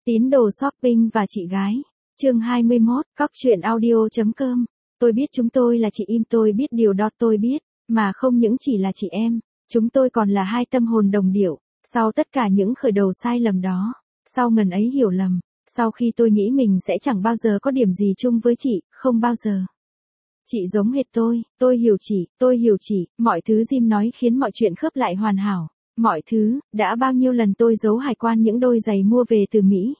Tín đồ shopping và chị gái. Chương 21, Cóc truyện audio.com. Tôi biết chúng tôi là chị im, tôi biết điều đó tôi biết, mà không những chỉ là chị em, chúng tôi còn là hai tâm hồn đồng điệu. Sau tất cả những khởi đầu sai lầm đó, sau ngần ấy hiểu lầm, sau khi tôi nghĩ mình sẽ chẳng bao giờ có điểm gì chung với chị, không bao giờ. Chị giống hệt tôi hiểu chị, mọi thứ Jim nói khiến mọi chuyện khớp lại hoàn hảo. Mọi thứ, đã bao nhiêu lần tôi giấu hải quan những đôi giày mua về từ Mỹ.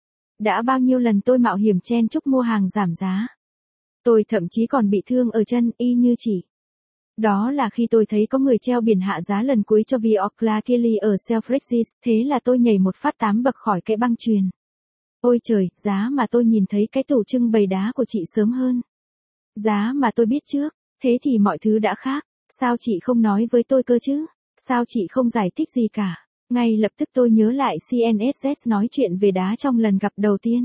Đã bao nhiêu lần tôi mạo hiểm chen chúc mua hàng giảm giá. Tôi thậm chí còn bị thương ở chân, y như chị. Đó là khi tôi thấy có người treo biển hạ giá lần cuối cho Viocla Kelly ở Selfridges, thế là tôi nhảy một phát 8 bậc khỏi cái băng chuyền. Ôi trời, giá mà tôi nhìn thấy cái tủ trưng bày đá của chị sớm hơn. Giá mà tôi biết trước, thế thì mọi thứ đã khác, sao chị không nói với tôi cơ chứ? Sao chị không giải thích gì cả? Ngay lập tức tôi nhớ lại CNSS nói chuyện về đá trong lần gặp đầu tiên.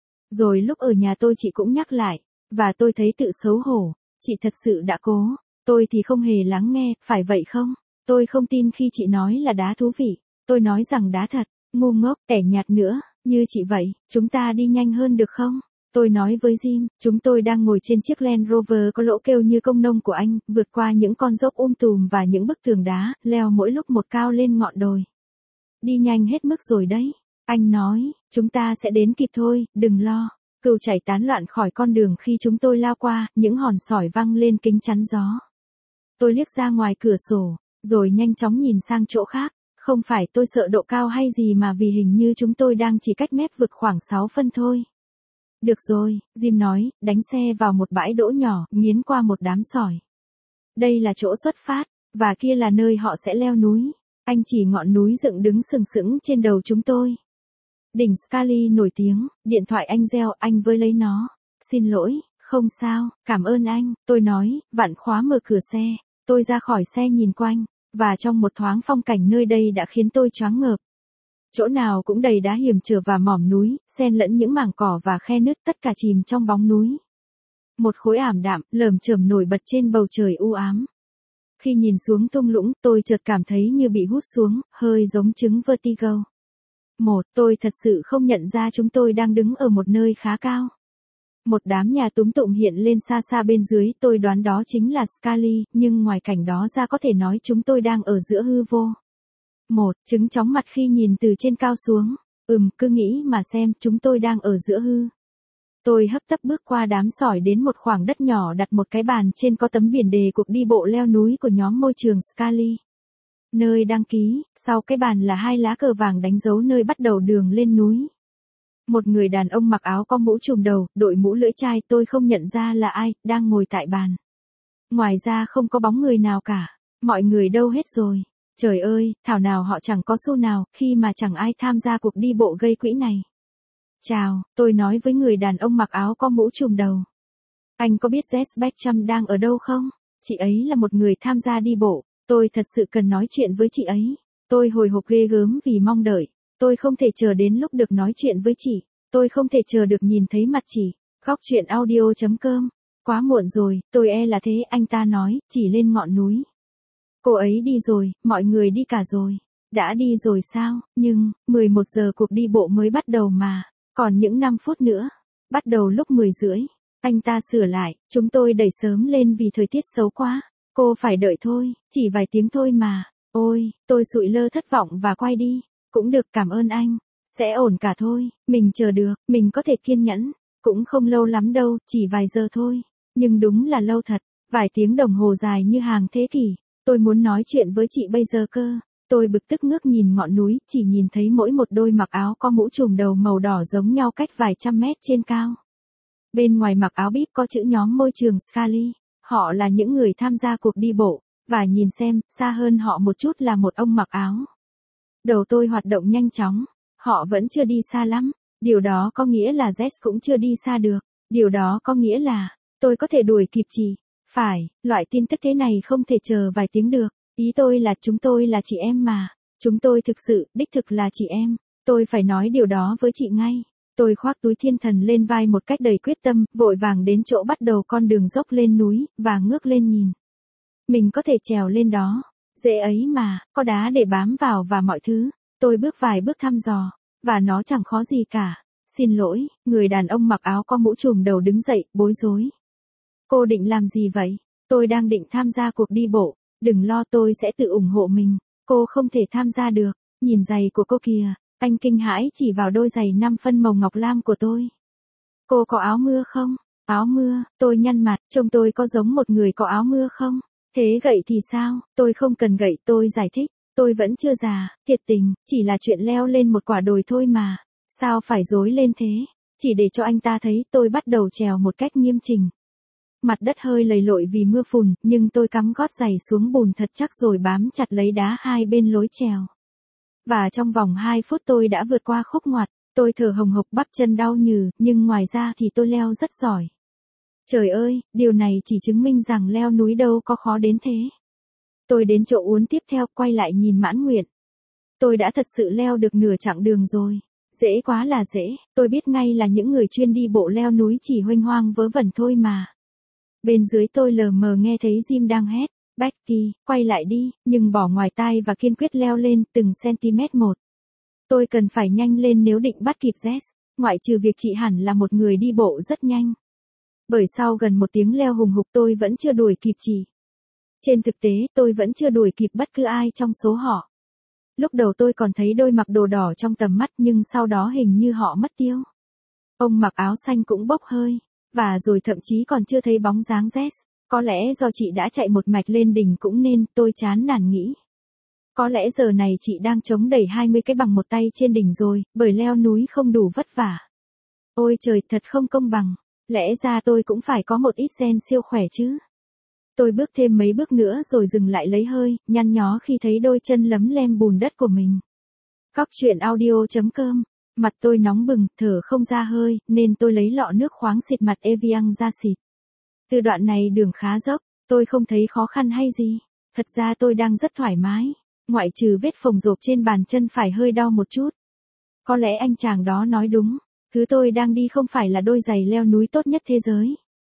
Rồi lúc ở nhà tôi chị cũng nhắc lại, và tôi thấy tự xấu hổ, chị thật sự đã cố, tôi thì không hề lắng nghe, phải vậy không? Tôi không tin khi chị nói là đá thú vị, tôi nói rằng đá thật, ngu ngốc, tẻ nhạt nữa, như chị vậy, chúng ta đi nhanh hơn được không? Tôi nói với Jim, chúng tôi đang ngồi trên chiếc Land Rover có lỗ kêu như công nông của anh, vượt qua những con dốc tùm và những bức tường đá, leo mỗi lúc một cao lên ngọn đồi. Đi nhanh hết mức rồi đấy. Anh nói, chúng ta sẽ đến kịp thôi, đừng lo. Cừu chảy tán loạn khỏi con đường khi chúng tôi lao qua, những hòn sỏi văng lên kính chắn gió. Tôi liếc ra ngoài cửa sổ, rồi nhanh chóng nhìn sang chỗ khác. Không phải tôi sợ độ cao hay gì mà vì hình như chúng tôi đang chỉ cách mép vực khoảng 6 phân thôi. Được rồi, Jim nói, đánh xe vào một bãi đỗ nhỏ, nghiến qua một đám sỏi. Đây là chỗ xuất phát, và kia là nơi họ sẽ leo núi. Anh chỉ ngọn núi dựng đứng sừng sững trên đầu chúng tôi. Đỉnh Scaly nổi tiếng, điện thoại anh reo, anh với lấy nó. Xin lỗi, không sao, cảm ơn anh, tôi nói, vặn khóa mở cửa xe. Tôi ra khỏi xe nhìn quanh, và trong một thoáng phong cảnh nơi đây đã khiến tôi choáng ngợp. Chỗ nào cũng đầy đá hiểm trở và mỏm núi, xen lẫn những mảng cỏ và khe nứt, tất cả chìm trong bóng núi. Một khối ảm đạm, lởm chởm nổi bật trên bầu trời u ám. Khi nhìn xuống thung lũng, tôi chợt cảm thấy như bị hút xuống, hơi giống chứng vertigo. Tôi thật sự không nhận ra chúng tôi đang đứng ở một nơi khá cao. Một đám nhà túm tụm hiện lên xa xa bên dưới, tôi đoán đó chính là Scaly, nhưng ngoài cảnh đó ra có thể nói chúng tôi đang ở giữa hư vô. Chứng chóng mặt khi nhìn từ trên cao xuống. Cứ nghĩ mà xem, chúng tôi đang ở giữa hư. Tôi hấp tấp bước qua đám sỏi đến một khoảng đất nhỏ, đặt một cái bàn trên có tấm biển đề cuộc đi bộ leo núi của nhóm môi trường Scaly. Nơi đăng ký, sau cái bàn là 2 lá cờ vàng đánh dấu nơi bắt đầu đường lên núi. Một người đàn ông mặc áo có mũ trùm đầu, đội mũ lưỡi chai, tôi không nhận ra là ai, đang ngồi tại bàn. Ngoài ra không có bóng người nào cả, mọi người đâu hết rồi. Trời ơi, thảo nào họ chẳng có xu nào, khi mà chẳng ai tham gia cuộc đi bộ gây quỹ này. Chào, tôi nói với người đàn ông mặc áo có mũ trùm đầu. Anh có biết Jess Beckham đang ở đâu không? Chị ấy là một người tham gia đi bộ, tôi thật sự cần nói chuyện với chị ấy. Tôi hồi hộp ghê gớm vì mong đợi. Tôi không thể chờ đến lúc được nói chuyện với chị. Tôi không thể chờ được nhìn thấy mặt chị. Cóc truyện audio.com. Quá muộn rồi, tôi e là thế, anh ta nói, chỉ lên ngọn núi. Cô ấy đi rồi, mọi người đi cả rồi. Đã đi rồi sao? Nhưng, 11 giờ cuộc đi bộ mới bắt đầu mà. Còn những 5 phút nữa. Bắt đầu lúc 10 rưỡi. Anh ta sửa lại, chúng tôi đẩy sớm lên vì thời tiết xấu quá. Cô phải đợi thôi, chỉ vài tiếng thôi mà. Ôi, tôi sụi lơ thất vọng và quay đi. Cũng được, cảm ơn anh. Sẽ ổn cả thôi, mình chờ được, mình có thể kiên nhẫn. Cũng không lâu lắm đâu, chỉ vài giờ thôi. Nhưng đúng là lâu thật, vài tiếng đồng hồ dài như hàng thế kỷ. Tôi muốn nói chuyện với chị bây giờ cơ. Tôi bực tức ngước nhìn ngọn núi, chỉ nhìn thấy mỗi một đôi mặc áo có mũ trùm đầu màu đỏ giống nhau cách vài trăm mét trên cao. Bên ngoài mặc áo bíp có chữ nhóm môi trường Scaly. Họ là những người tham gia cuộc đi bộ, và nhìn xem, xa hơn họ một chút là một ông mặc áo. Đầu tôi hoạt động nhanh chóng, họ vẫn chưa đi xa lắm. Điều đó có nghĩa là Jess cũng chưa đi xa được. Điều đó có nghĩa là, tôi có thể đuổi kịp chị. Phải, loại tin tức thế này không thể chờ vài tiếng được. Ý tôi là chúng tôi là chị em mà. Chúng tôi thực sự, đích thực là chị em. Tôi phải nói điều đó với chị ngay. Tôi khoác túi thiên thần lên vai một cách đầy quyết tâm, vội vàng đến chỗ bắt đầu con đường dốc lên núi, và ngước lên nhìn. Mình có thể trèo lên đó. Dễ ấy mà, có đá để bám vào và mọi thứ. Tôi bước vài bước thăm dò. Và nó chẳng khó gì cả. Xin lỗi, người đàn ông mặc áo có mũ trùm đầu đứng dậy, bối rối. Cô định làm gì vậy? Tôi đang định tham gia cuộc đi bộ. Đừng lo, tôi sẽ tự ủng hộ mình. Cô không thể tham gia được. Nhìn giày của cô kìa. Anh kinh hãi chỉ vào đôi giày 5 phân màu ngọc lam của tôi. Cô có áo mưa không? Áo mưa, tôi nhăn mặt, trông tôi có giống một người có áo mưa không? Thế gậy thì sao? Tôi không cần gậy, tôi giải thích. Tôi vẫn chưa già, thiệt tình, chỉ là chuyện leo lên một quả đồi thôi mà. Sao phải dối lên thế? Chỉ để cho anh ta thấy tôi bắt đầu trèo một cách nghiêm chỉnh. Mặt đất hơi lầy lội vì mưa phùn, nhưng tôi cắm gót giày xuống bùn thật chắc rồi bám chặt lấy đá hai bên lối trèo. Và trong vòng 2 phút tôi đã vượt qua khúc ngoặt, tôi thở hồng hộc bắp chân đau nhừ, nhưng ngoài ra thì tôi leo rất giỏi. Trời ơi, điều này chỉ chứng minh rằng leo núi đâu có khó đến thế. Tôi đến chỗ uốn tiếp theo, quay lại nhìn mãn nguyện. Tôi đã thật sự leo được nửa chặng đường rồi. Dễ quá là dễ, tôi biết ngay là những người chuyên đi bộ leo núi chỉ huênh hoang vớ vẩn thôi mà. Bên dưới tôi lờ mờ nghe thấy Jim đang hét, Becky, quay lại đi, nhưng bỏ ngoài tai và kiên quyết leo lên từng cm một. Tôi cần phải nhanh lên nếu định bắt kịp Jess, ngoại trừ việc chị hẳn là một người đi bộ rất nhanh. Bởi sau gần 1 tiếng leo hùng hục tôi vẫn chưa đuổi kịp chị. Trên thực tế tôi vẫn chưa đuổi kịp bất cứ ai trong số họ. Lúc đầu tôi còn thấy đôi mặc đồ đỏ trong tầm mắt nhưng sau đó hình như họ mất tiêu. Ông mặc áo xanh cũng bốc hơi, và rồi thậm chí còn chưa thấy bóng dáng Jess. Có lẽ do chị đã chạy một mạch lên đỉnh cũng nên, tôi chán nản nghĩ. Có lẽ giờ này chị đang chống đẩy 20 cái bằng một tay trên đỉnh rồi, bởi leo núi không đủ vất vả. Ôi trời, thật không công bằng. Lẽ ra tôi cũng phải có một ít gen siêu khỏe chứ. Tôi bước thêm mấy bước nữa rồi dừng lại lấy hơi, nhăn nhó khi thấy đôi chân lấm lem bùn đất của mình. Cóc truyện audio.com. Mặt tôi nóng bừng, thở không ra hơi, nên tôi lấy lọ nước khoáng xịt mặt Evian ra xịt. Từ đoạn này đường khá dốc, tôi không thấy khó khăn hay gì. Thật ra tôi đang rất thoải mái, ngoại trừ vết phồng rộp trên bàn chân phải hơi đau một chút. Có lẽ anh chàng đó nói đúng, thứ tôi đang đi không phải là đôi giày leo núi tốt nhất thế giới.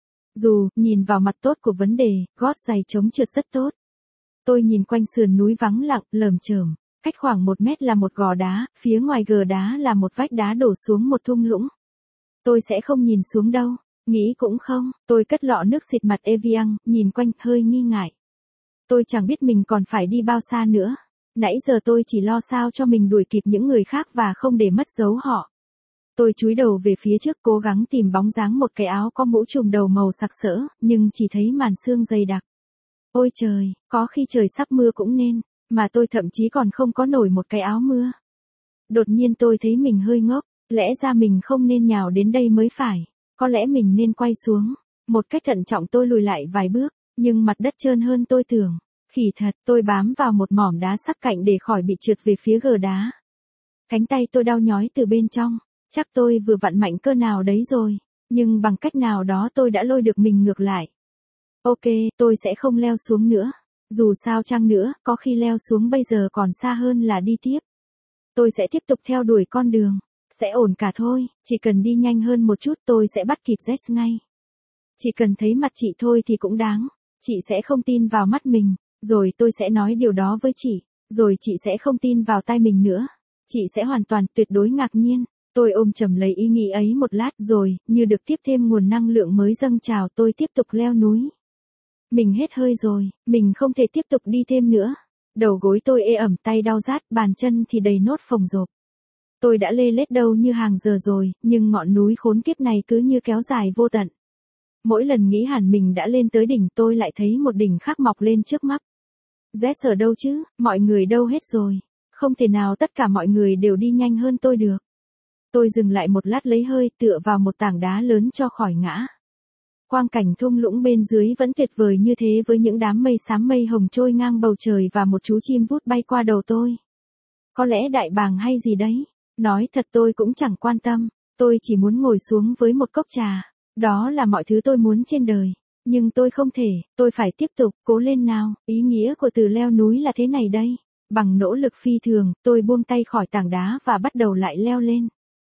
Dù, nhìn vào mặt tốt của vấn đề, gót giày chống trượt rất tốt. Tôi nhìn quanh sườn núi vắng lặng, lởm chởm. Cách khoảng 1 mét là một gò đá, phía ngoài gờ đá là một vách đá đổ xuống một thung lũng. Tôi sẽ không nhìn xuống đâu, nghĩ cũng không, tôi cất lọ nước xịt mặt Evian, nhìn quanh, hơi nghi ngại. Tôi chẳng biết mình còn phải đi bao xa nữa. Nãy giờ tôi chỉ lo sao cho mình đuổi kịp những người khác và không để mất dấu họ. Tôi chúi đầu về phía trước cố gắng tìm bóng dáng một cái áo có mũ trùm đầu màu sặc sỡ, nhưng chỉ thấy màn sương dày đặc. Ôi trời, có khi trời sắp mưa cũng nên, mà tôi thậm chí còn không có nổi một cái áo mưa. Đột nhiên tôi thấy mình hơi ngốc, lẽ ra mình không nên nhào đến đây mới phải, có lẽ mình nên quay xuống. Một cách thận trọng tôi lùi lại vài bước, nhưng mặt đất trơn hơn tôi tưởng. Khỉ thật, tôi bám vào một mỏm đá sắc cạnh để khỏi bị trượt về phía gờ đá. Cánh tay tôi đau nhói từ bên trong, chắc tôi vừa vặn mạnh cơ nào đấy rồi, nhưng bằng cách nào đó tôi đã lôi được mình ngược lại. Ok, tôi sẽ không leo xuống nữa. Dù sao chăng nữa, có khi leo xuống bây giờ còn xa hơn là đi tiếp. Tôi sẽ tiếp tục theo đuổi con đường. Sẽ ổn cả thôi, chỉ cần đi nhanh hơn một chút tôi sẽ bắt kịp Jess ngay. Chỉ cần thấy mặt chị thôi thì cũng đáng. Chị sẽ không tin vào mắt mình, rồi tôi sẽ nói điều đó với chị, rồi chị sẽ không tin vào tai mình nữa. Chị sẽ hoàn toàn tuyệt đối ngạc nhiên. Tôi ôm chầm lấy ý nghĩ ấy một lát rồi, như được tiếp thêm nguồn năng lượng mới dâng trào tôi tiếp tục leo núi. Mình hết hơi rồi, mình không thể tiếp tục đi thêm nữa. Đầu gối tôi ê ẩm, tay đau rát, bàn chân thì đầy nốt phồng rộp. Tôi đã lê lết đâu như hàng giờ rồi, nhưng ngọn núi khốn kiếp này cứ như kéo dài vô tận. Mỗi lần nghĩ hẳn mình đã lên tới đỉnh tôi lại thấy một đỉnh khác mọc lên trước mắt. Jess ở đâu chứ, mọi người đâu hết rồi. Không thể nào tất cả mọi người đều đi nhanh hơn tôi được. Tôi dừng lại một lát lấy hơi tựa vào một tảng đá lớn cho khỏi ngã. Quang cảnh thung lũng bên dưới vẫn tuyệt vời như thế với những đám mây xám mây hồng trôi ngang bầu trời và một chú chim vút bay qua đầu tôi. Có lẽ đại bàng hay gì đấy. Nói thật tôi cũng chẳng quan tâm. Tôi chỉ muốn ngồi xuống với một cốc trà. Đó là mọi thứ tôi muốn trên đời. Nhưng tôi không thể, tôi phải tiếp tục, cố lên nào. Ý nghĩa của từ leo núi là thế này đây. Bằng nỗ lực phi thường, tôi buông tay khỏi tảng đá và bắt đầu lại leo lên.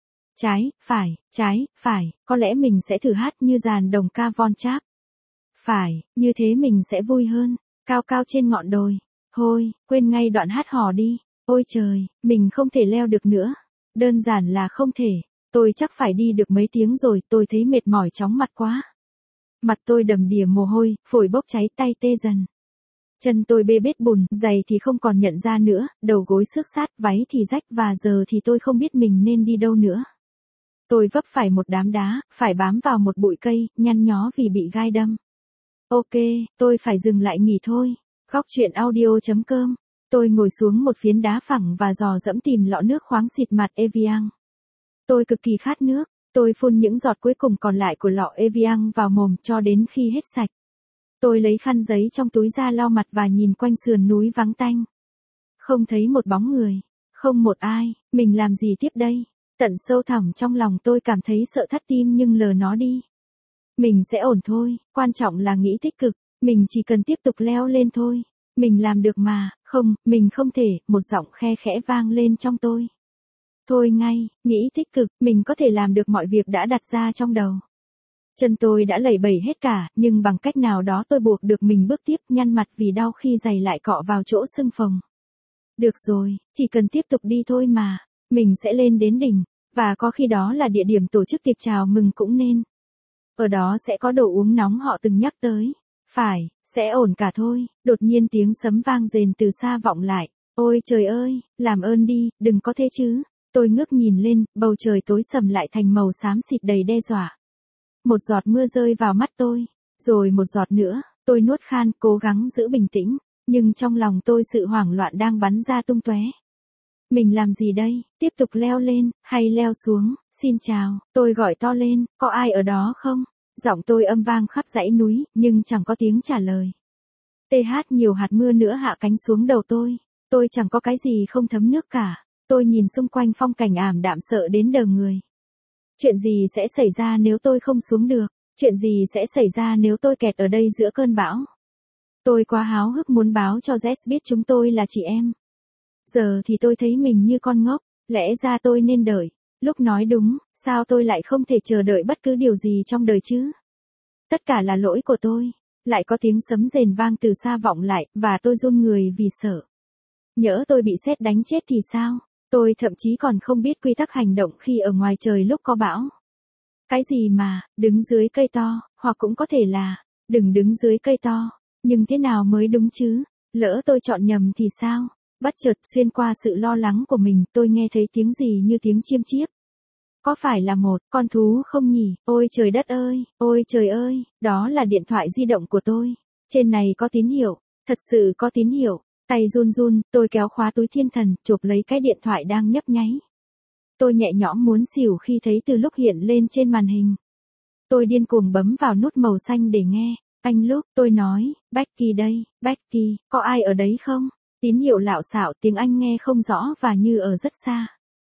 Trái, phải, có lẽ mình sẽ thử hát như dàn đồng ca Von Trapp. Phải, như thế mình sẽ vui hơn, cao cao trên ngọn đồi. Thôi, quên ngay đoạn hát hò đi. Ôi trời, mình không thể leo được nữa. đơn giản là không thể. Tôi chắc phải đi được mấy tiếng rồi, tôi thấy mệt mỏi chóng mặt quá. Mặt tôi đầm đìa mồ hôi, phổi bốc cháy, tay tê dần. Chân tôi bê bết bùn, giày thì không còn nhận ra nữa, đầu gối xước sát, váy thì rách và giờ thì tôi không biết mình nên đi đâu nữa. Tôi vấp phải một đám đá, phải bám vào một bụi cây, nhăn nhó vì bị gai đâm. Ok, tôi phải dừng lại nghỉ thôi. Góc chuyện audio.com. Tôi ngồi xuống một phiến đá phẳng và dò dẫm tìm lọ nước khoáng xịt mặt Evian. Tôi cực kỳ khát nước, tôi phun những giọt cuối cùng còn lại của lọ Evian vào mồm cho đến khi hết sạch. Tôi lấy khăn giấy trong túi ra lau mặt và nhìn quanh sườn núi vắng tanh. Không thấy một bóng người, không một ai, mình làm gì tiếp đây? Tận sâu thẳm trong lòng tôi cảm thấy sợ thắt tim nhưng lờ nó đi. Mình sẽ ổn thôi, quan trọng là nghĩ tích cực, mình chỉ cần tiếp tục leo lên thôi. Mình làm được mà, không, mình không thể, một giọng khe khẽ vang lên trong tôi. Thôi ngay, nghĩ tích cực, mình có thể làm được mọi việc đã đặt ra trong đầu. Chân tôi đã lẩy bẩy hết cả, nhưng bằng cách nào đó tôi buộc được mình bước tiếp, nhăn mặt vì đau khi giày lại cọ vào chỗ sưng phồng. Được rồi, chỉ cần tiếp tục đi thôi mà, mình sẽ lên đến đỉnh, và có khi đó là địa điểm tổ chức tiệc chào mừng cũng nên. Ở đó sẽ có đồ uống nóng họ từng nhắc tới. Phải, sẽ ổn cả thôi. Đột nhiên tiếng sấm vang rền từ xa vọng lại. Ôi trời ơi, làm ơn đi, đừng có thế chứ. Tôi ngước nhìn lên, bầu trời tối sầm lại thành màu xám xịt đầy đe dọa. Một giọt mưa rơi vào mắt tôi, rồi một giọt nữa, tôi nuốt khan, cố gắng giữ bình tĩnh, nhưng trong lòng tôi sự hoảng loạn đang bắn ra tung tóe. Mình làm gì đây, tiếp tục leo lên, hay leo xuống, xin chào, tôi gọi to lên, có ai ở đó không? Giọng tôi âm vang khắp dãy núi, nhưng chẳng có tiếng trả lời. Nhiều hạt mưa nữa hạ cánh xuống đầu tôi chẳng có cái gì không thấm nước cả, tôi nhìn xung quanh phong cảnh ảm đạm sợ đến đờ người. Chuyện gì sẽ xảy ra nếu tôi không xuống được, chuyện gì sẽ xảy ra nếu tôi kẹt ở đây giữa cơn bão? Tôi quá háo hức muốn báo cho Jess biết chúng tôi là chị em. Giờ thì tôi thấy mình như con ngốc, lẽ ra tôi nên đợi. Lúc nói đúng, sao tôi lại không thể chờ đợi bất cứ điều gì trong đời chứ? Tất cả là lỗi của tôi. Lại có tiếng sấm rền vang từ xa vọng lại, và tôi run người vì sợ. Nhỡ tôi bị sét đánh chết thì sao? Tôi thậm chí còn không biết quy tắc hành động khi ở ngoài trời lúc có bão. Cái gì mà, đứng dưới cây to, hoặc cũng có thể là, đừng đứng dưới cây to. Nhưng thế nào mới đúng chứ? Lỡ tôi chọn nhầm thì sao? Bất chợt xuyên qua sự lo lắng của mình, tôi nghe thấy tiếng gì như tiếng chiêm chiếp. Có phải là một con thú không nhỉ? Ôi trời đất ơi, ôi trời ơi, đó là điện thoại di động của tôi. Trên này có tín hiệu, thật sự có tín hiệu. Tay run run, tôi kéo khóa túi thiên thần, chộp lấy cái điện thoại đang nhấp nháy. Tôi nhẹ nhõm muốn xỉu khi thấy từ lúc hiện lên trên màn hình. Tôi điên cuồng bấm vào nút màu xanh để nghe. Anh lúc, tôi nói, Becky đây, Becky, có ai ở đấy không? Tín hiệu lạo xạo, tiếng Anh nghe không rõ và như ở rất xa.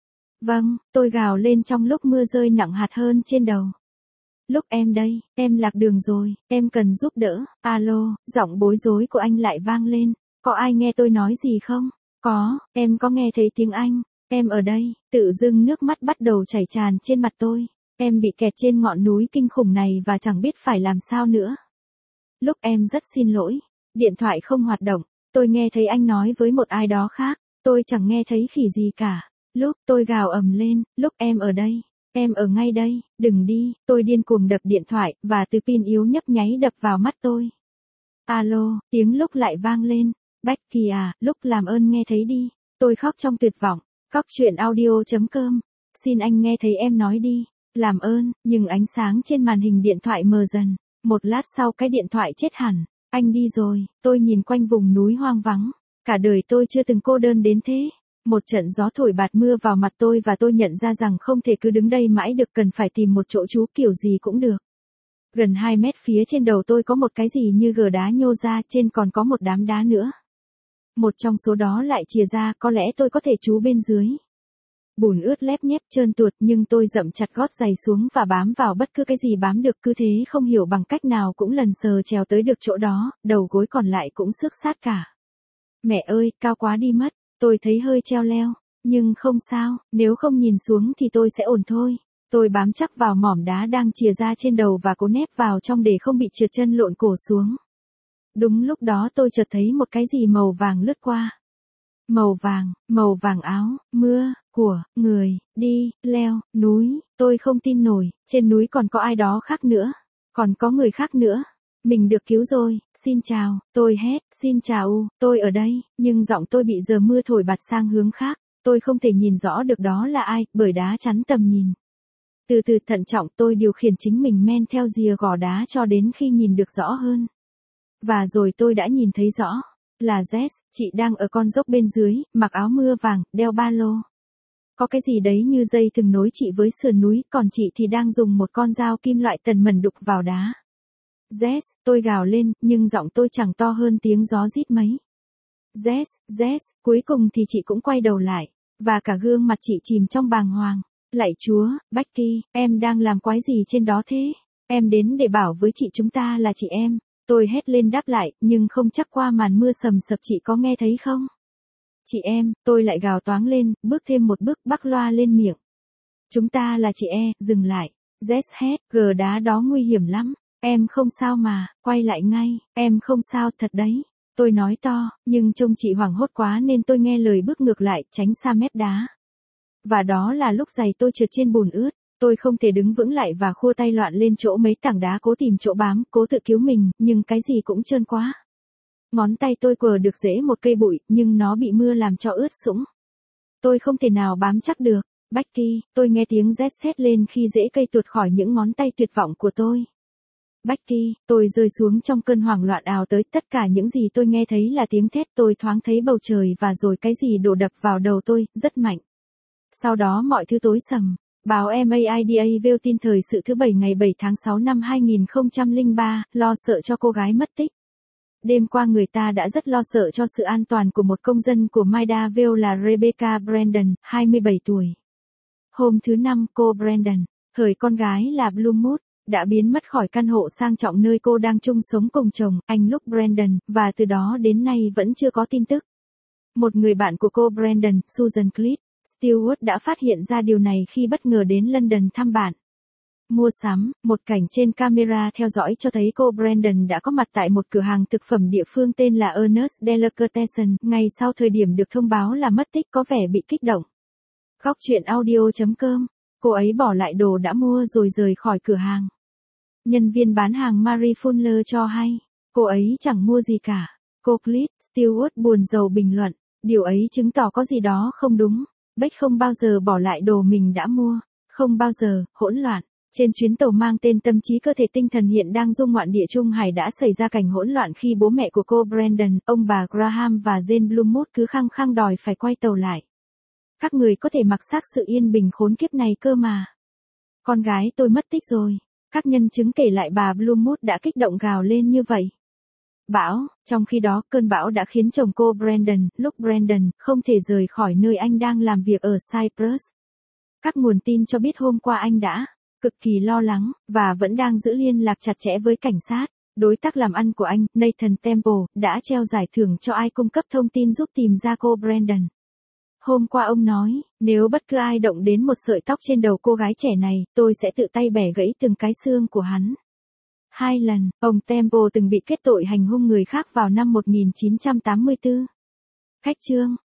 Vâng, tôi gào lên trong lúc mưa rơi nặng hạt hơn trên đầu. Lúc em đây, em lạc đường rồi, em cần giúp đỡ. Alo, giọng bối rối của anh lại vang lên. Có ai nghe tôi nói gì không? Có, em có nghe thấy tiếng Anh. Em ở đây, tự dưng nước mắt bắt đầu chảy tràn trên mặt tôi. Em bị kẹt trên ngọn núi kinh khủng này và chẳng biết phải làm sao nữa. Lúc em rất xin lỗi. Điện thoại không hoạt động. Tôi nghe thấy anh nói với một ai đó khác. Tôi chẳng nghe thấy khỉ gì cả. Lúc tôi gào ầm lên, lúc em ở đây. Em ở ngay đây, đừng đi. Tôi điên cuồng đập điện thoại, và từ pin yếu nhấp nháy đập vào mắt tôi. Alo, tiếng lúc lại vang lên. Becky à, lúc làm ơn nghe thấy đi. Tôi khóc trong tuyệt vọng. Góc chuyện audio.com. Xin anh nghe thấy em nói đi. Làm ơn, nhưng ánh sáng trên màn hình điện thoại mờ dần. Một lát sau cái điện thoại chết hẳn. Anh đi rồi, tôi nhìn quanh vùng núi hoang vắng. Cả đời tôi chưa từng cô đơn đến thế. Một trận gió thổi bạt mưa vào mặt tôi và tôi nhận ra rằng không thể cứ đứng đây mãi được, cần phải tìm một chỗ trú kiểu gì cũng được. Gần 2 mét phía trên đầu tôi có một cái gì như gờ đá nhô ra, trên còn có một đám đá nữa. Một trong số đó lại chìa ra, có lẽ tôi có thể trú bên dưới. Bùn ướt lép nhép trơn tuột nhưng tôi dậm chặt gót giày xuống và bám vào bất cứ cái gì bám được, cứ thế không hiểu bằng cách nào cũng lần sờ trèo tới được chỗ đó, đầu gối còn lại cũng xước sát cả. Mẹ ơi, cao quá đi mất, tôi thấy hơi treo leo, nhưng không sao, nếu không nhìn xuống thì tôi sẽ ổn thôi. Tôi bám chắc vào mỏm đá đang chìa ra trên đầu và cố nép vào trong để không bị trượt chân lộn cổ xuống. Đúng lúc đó tôi chợt thấy một cái gì màu vàng lướt qua. màu vàng áo, mưa, của, người, đi, leo, núi, tôi không tin nổi, trên núi còn có ai đó khác nữa, còn có người khác nữa. Mình được cứu rồi, xin chào, tôi hét, xin chào, tôi ở đây, nhưng giọng tôi bị giờ mưa thổi bạt sang hướng khác, tôi không thể nhìn rõ được đó là ai, bởi đá chắn tầm nhìn. Từ từ thận trọng tôi điều khiển chính mình men theo rìa gò đá cho đến khi nhìn được rõ hơn. Và rồi tôi đã nhìn thấy rõ, là Jess, chị đang ở con dốc bên dưới, mặc áo mưa vàng, đeo ba lô. Có cái gì đấy như dây thừng nối chị với sườn núi, còn chị thì đang dùng một con dao kim loại tần mẩn đục vào đá. Jess, tôi gào lên, nhưng giọng tôi chẳng to hơn tiếng gió rít mấy. Jess, cuối cùng thì chị cũng quay đầu lại, và cả gương mặt chị chìm trong bàng hoàng. Lạy Chúa, Becky, em đang làm quái gì trên đó thế? Em đến để bảo với chị chúng ta là chị em. Tôi hét lên đáp lại, nhưng không chắc qua màn mưa sầm sập chị có nghe thấy không? Chị em, tôi lại gào toáng lên, bước thêm một bước bắc loa lên miệng. Chúng ta là chị dừng lại. Jess hét, gờ đá đó nguy hiểm lắm. Em không sao mà, quay lại ngay, em không sao thật đấy. Tôi nói to, nhưng trông chị hoảng hốt quá nên tôi nghe lời bước ngược lại, tránh xa mép đá. Và đó là lúc giày tôi trượt trên bùn ướt. Tôi không thể đứng vững lại và khua tay loạn lên chỗ mấy tảng đá cố tìm chỗ bám, cố tự cứu mình, nhưng cái gì cũng trơn quá. Ngón tay tôi quờ được rễ một cây bụi, nhưng nó bị mưa làm cho ướt sũng. Tôi không thể nào bám chắc được. Becky, tôi nghe tiếng Jess hét lên khi rễ cây tuột khỏi những ngón tay tuyệt vọng của tôi. Becky, tôi rơi xuống trong cơn hoảng loạn ào tới, tất cả những gì tôi nghe thấy là tiếng thét, tôi thoáng thấy bầu trời và rồi cái gì đổ đập vào đầu tôi, rất mạnh. Sau đó mọi thứ tối sầm. Báo MAIDA Vêu tin thời sự thứ 7 ngày 7 tháng 6 năm 2003, lo sợ cho cô gái mất tích. Đêm qua người ta đã rất lo sợ cho sự an toàn của một công dân của Maida Vale là Rebecca Brandon, 27 tuổi. Hôm thứ Năm cô Brandon, thời con gái là Bloomwood, đã biến mất khỏi căn hộ sang trọng nơi cô đang chung sống cùng chồng, anh Luke Brandon, và từ đó đến nay vẫn chưa có tin tức. Một người bạn của cô Brandon, Susan Cleet Stewart đã phát hiện ra điều này khi bất ngờ đến London thăm bạn. Mua sắm, một cảnh trên camera theo dõi cho thấy cô Brandon đã có mặt tại một cửa hàng thực phẩm địa phương tên là Ernest Delicatessen, ngay sau thời điểm được thông báo là mất tích có vẻ bị kích động. Góc truyện audio.com, cô ấy bỏ lại đồ đã mua rồi rời khỏi cửa hàng. Nhân viên bán hàng Marie Fuller cho hay, cô ấy chẳng mua gì cả. Cô Cleet Stewart buồn rầu bình luận, điều ấy chứng tỏ có gì đó không đúng. Beck không bao giờ bỏ lại đồ mình đã mua. Không bao giờ, hỗn loạn. Trên chuyến tàu mang tên Tâm trí cơ thể tinh thần hiện đang dung ngoạn địa Trung Hải đã xảy ra cảnh hỗn loạn khi bố mẹ của cô Brandon, ông bà Graham và Jane Bloomwood cứ khăng khăng đòi phải quay tàu lại. Các người có thể mặc xác sự yên bình khốn kiếp này cơ mà. Con gái tôi mất tích rồi. Các nhân chứng kể lại bà Bloomwood đã kích động gào lên như vậy. Bão, trong khi đó cơn bão đã khiến chồng cô Brandon, Luke Brandon, không thể rời khỏi nơi anh đang làm việc ở Cyprus. Các nguồn tin cho biết hôm qua anh đã cực kỳ lo lắng, và vẫn đang giữ liên lạc chặt chẽ với cảnh sát. Đối tác làm ăn của anh, Nathan Temple, đã treo giải thưởng cho ai cung cấp thông tin giúp tìm ra cô Brandon. Hôm qua ông nói, nếu bất cứ ai động đến một sợi tóc trên đầu cô gái trẻ này, tôi sẽ tự tay bẻ gãy từng cái xương của hắn. 2 lần, ông Temple từng bị kết tội hành hung người khác vào năm 1984. Khách chương.